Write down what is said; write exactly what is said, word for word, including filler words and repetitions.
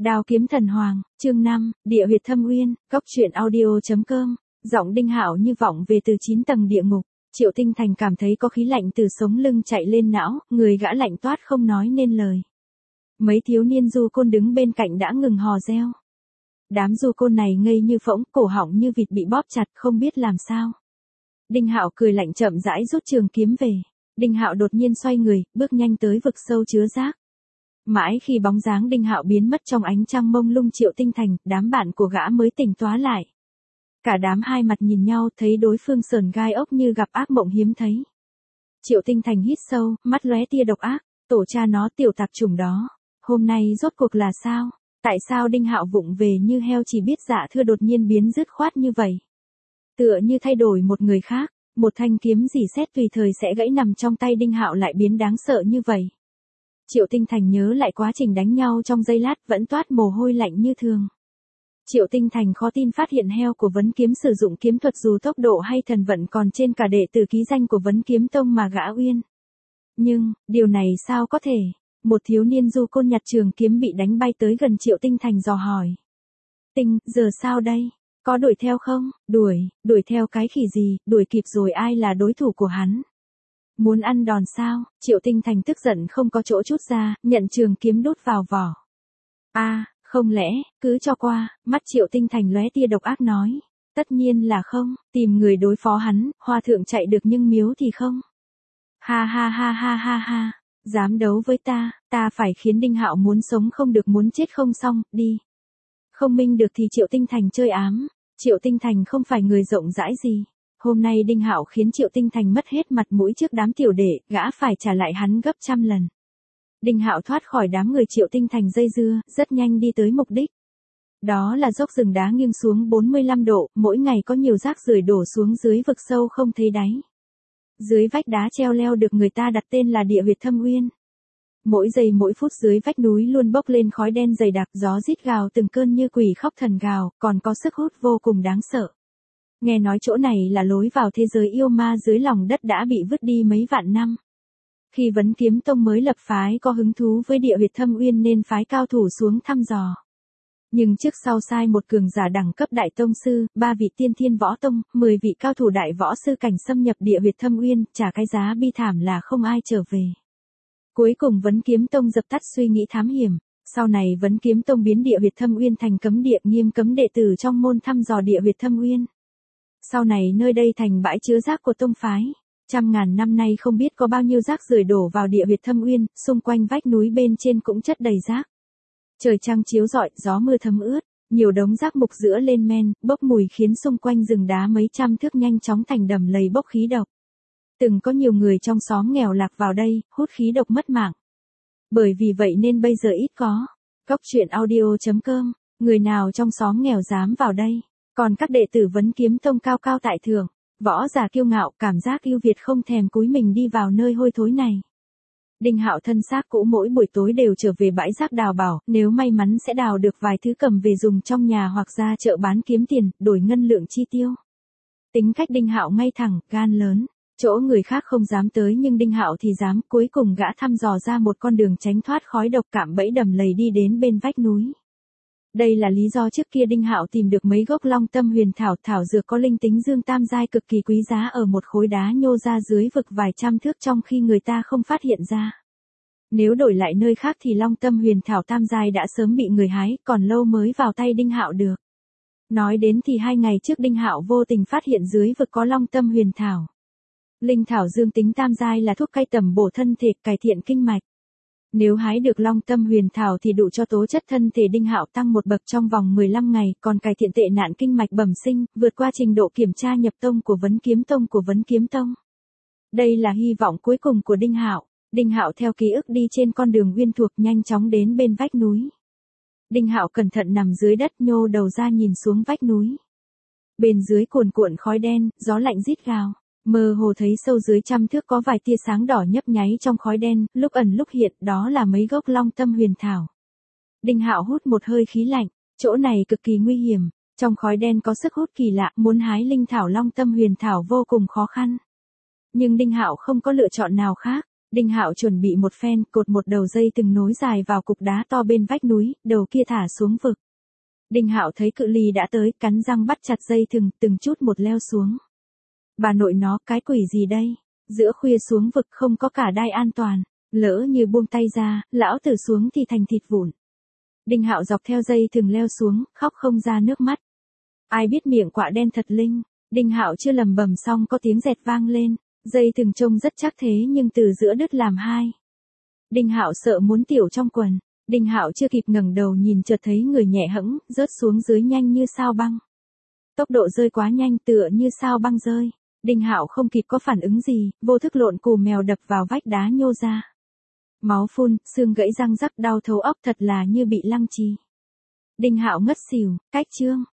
Đao kiếm thần hoàng, chương năm, địa huyệt thâm uyên, góc truyện audio.com, giọng Đinh Hạo như vọng về từ chín tầng địa ngục. Triệu Tinh Thành cảm thấy có khí lạnh từ sống lưng chạy lên não, người gã lạnh toát không nói nên lời. Mấy thiếu niên du côn đứng bên cạnh đã ngừng hò reo. Đám du côn này ngây như phỗng, cổ họng như vịt bị bóp chặt, không biết làm sao. Đinh Hạo cười lạnh chậm rãi rút trường kiếm về. Đinh Hạo đột nhiên xoay người, bước nhanh tới vực sâu chứa rác. Mãi khi bóng dáng Đinh Hạo biến mất trong ánh trăng mông lung, Triệu Tinh Thành, đám bạn của gã mới tỉnh tóa lại. Cả đám hai mặt nhìn nhau, thấy đối phương sờn gai ốc như gặp ác mộng hiếm thấy. Triệu Tinh Thành hít sâu, mắt lóe tia độc ác, tổ cha nó tiểu tạp chủng đó. Hôm nay rốt cuộc là sao? Tại sao Đinh Hạo vụng về như heo chỉ biết dạ thưa đột nhiên biến dứt khoát như vậy? Tựa như thay đổi một người khác, một thanh kiếm rỉ sét tùy thời sẽ gãy nằm trong tay Đinh Hạo lại biến đáng sợ như vậy. Triệu Tinh Thành nhớ lại quá trình đánh nhau trong giây lát vẫn toát mồ hôi lạnh như thường. Triệu Tinh Thành khó tin phát hiện heo của Vấn Kiếm sử dụng kiếm thuật dù tốc độ hay thần vận còn trên cả đệ tử ký danh của Vấn Kiếm Tông mà gã uyên. Nhưng, điều này sao có thể? Một thiếu niên du côn nhặt trường kiếm bị đánh bay tới gần Triệu Tinh Thành dò hỏi. Tinh, giờ sao đây? Có đuổi theo không? Đuổi, đuổi theo cái khỉ gì, đuổi kịp rồi ai là đối thủ của hắn? Muốn ăn đòn sao? Triệu Tinh Thành tức giận không có chỗ chút ra, nhận trường kiếm đút vào vỏ. A, à, không lẽ, cứ cho qua, mắt Triệu Tinh Thành lóe tia độc ác nói. Tất nhiên là không, tìm người đối phó hắn, hoa thượng chạy được nhưng miếu thì không. Ha ha ha ha ha ha, dám đấu với ta, ta phải khiến Đinh Hạo muốn sống không được muốn chết không xong, đi. Không minh được thì Triệu Tinh Thành chơi ám, Triệu Tinh Thành không phải người rộng rãi gì. Hôm nay Đinh Hạo khiến Triệu Tinh Thành mất hết mặt mũi trước đám tiểu đệ, gã phải trả lại hắn gấp trăm lần. Đinh Hạo thoát khỏi đám người Triệu Tinh Thành dây dưa, rất nhanh đi tới mục đích. Đó là dốc rừng đá nghiêng xuống bốn mươi lăm độ, mỗi ngày có nhiều rác rưởi đổ xuống dưới vực sâu không thấy đáy. Dưới vách đá treo leo được người ta đặt tên là địa huyệt thâm uyên. Mỗi giây mỗi phút dưới vách núi luôn bốc lên khói đen dày đặc, gió rít gào từng cơn như quỷ khóc thần gào, còn có sức hút vô cùng đáng sợ. Nghe nói chỗ này là lối vào thế giới yêu ma dưới lòng đất đã bị vứt đi mấy vạn năm. Khi Vấn Kiếm Tông mới lập phái có hứng thú với địa huyệt thâm uyên nên phái cao thủ xuống thăm dò. Nhưng trước sau sai một cường giả đẳng cấp đại tông sư, ba vị tiên thiên võ tông, mười vị cao thủ đại võ sư cảnh xâm nhập địa huyệt thâm uyên, trả cái giá bi thảm là không ai trở về. Cuối cùng Vấn Kiếm Tông dập tắt suy nghĩ thám hiểm. Sau này Vấn Kiếm Tông biến địa huyệt thâm uyên thành cấm địa, nghiêm cấm đệ tử trong môn thăm dò địa huyệt thâm uyên. Sau này nơi đây thành bãi chứa rác của tông phái. Trăm ngàn năm nay không biết có bao nhiêu rác rưởi đổ vào địa huyệt thâm uyên, xung quanh vách núi bên trên cũng chất đầy rác. Trời trăng chiếu rọi, gió mưa thấm ướt, nhiều đống rác mục giữa lên men, bốc mùi khiến xung quanh rừng đá mấy trăm thước nhanh chóng thành đầm lầy bốc khí độc. Từng có nhiều người trong xóm nghèo lạc vào đây, hút khí độc mất mạng. Bởi vì vậy nên bây giờ ít có. Góc truyện audio.com, người nào trong xóm nghèo dám vào đây. Còn các đệ tử Vấn Kiếm Tông cao cao tại thượng, võ giả kiêu ngạo, cảm giác ưu việt không thèm cúi mình đi vào nơi hôi thối này. Đinh Hạo thân xác cũ mỗi buổi tối đều trở về bãi rác đào bảo, nếu may mắn sẽ đào được vài thứ cầm về dùng trong nhà hoặc ra chợ bán kiếm tiền, đổi ngân lượng chi tiêu. Tính cách Đinh Hạo ngay thẳng, gan lớn, chỗ người khác không dám tới nhưng Đinh Hạo thì dám, cuối cùng gã thăm dò ra một con đường tránh thoát khói độc cạm bẫy đầm lầy đi đến bên vách núi. Đây là lý do trước kia Đinh Hạo tìm được mấy gốc long tâm huyền thảo, thảo dược có linh tính dương tam giai cực kỳ quý giá ở một khối đá nhô ra dưới vực vài trăm thước trong khi người ta không phát hiện ra. Nếu đổi lại nơi khác thì long tâm huyền thảo tam giai đã sớm bị người hái, còn lâu mới vào tay Đinh Hạo được. Nói đến thì hai ngày trước Đinh Hạo vô tình phát hiện dưới vực có long tâm huyền thảo. Linh thảo dương tính tam giai là thuốc cai tầm bổ thân thể, cải thiện kinh mạch. Nếu hái được long tâm huyền thảo thì đủ cho tố chất thân thể Đinh Hạo tăng một bậc trong vòng mười lăm ngày, còn cải thiện tệ nạn kinh mạch bẩm sinh, vượt qua trình độ kiểm tra nhập tông của Vấn Kiếm Tông của Vấn Kiếm Tông. Đây là hy vọng cuối cùng của Đinh Hạo. Đinh Hạo theo ký ức đi trên con đường uyên thuộc nhanh chóng đến bên vách núi. Đinh Hạo cẩn thận nằm dưới đất nhô đầu ra nhìn xuống vách núi. Bên dưới cuồn cuộn khói đen, gió lạnh rít gào. Mơ hồ thấy sâu dưới trăm thước có vài tia sáng đỏ nhấp nháy trong khói đen, lúc ẩn lúc hiện, đó là mấy gốc long tâm huyền thảo. Đinh Hạo hút một hơi khí lạnh, chỗ này cực kỳ nguy hiểm, trong khói đen có sức hút kỳ lạ, muốn hái linh thảo long tâm huyền thảo vô cùng khó khăn. Nhưng Đinh Hạo không có lựa chọn nào khác, Đinh Hạo chuẩn bị một phen, cột một đầu dây từng nối dài vào cục đá to bên vách núi, đầu kia thả xuống vực. Đinh Hạo thấy cự ly đã tới, cắn răng bắt chặt dây thừng, từng chút một leo xuống. Bà nội nó, cái quỷ gì đây? Giữa khuya xuống vực không có cả đai an toàn, lỡ như buông tay ra, lão tử xuống thì thành thịt vụn. Đinh Hạo dọc theo dây thừng leo xuống, khóc không ra nước mắt. Ai biết miệng quạ đen thật linh, Đinh Hạo chưa lầm bầm xong có tiếng dẹt vang lên, dây thừng trông rất chắc thế nhưng từ giữa đứt làm hai. Đinh Hạo sợ muốn tiểu trong quần, Đinh Hạo chưa kịp ngẩng đầu nhìn chợt thấy người nhẹ hẫng, rớt xuống dưới nhanh như sao băng. Tốc độ rơi quá nhanh tựa như sao băng rơi, Đinh Hạo không kịp có phản ứng gì, vô thức lộn cù mèo đập vào vách đá nhô ra. Máu phun, xương gãy răng rắc đau thấu óc thật là như bị lăng trì. Đinh Hạo ngất xỉu, cách chương.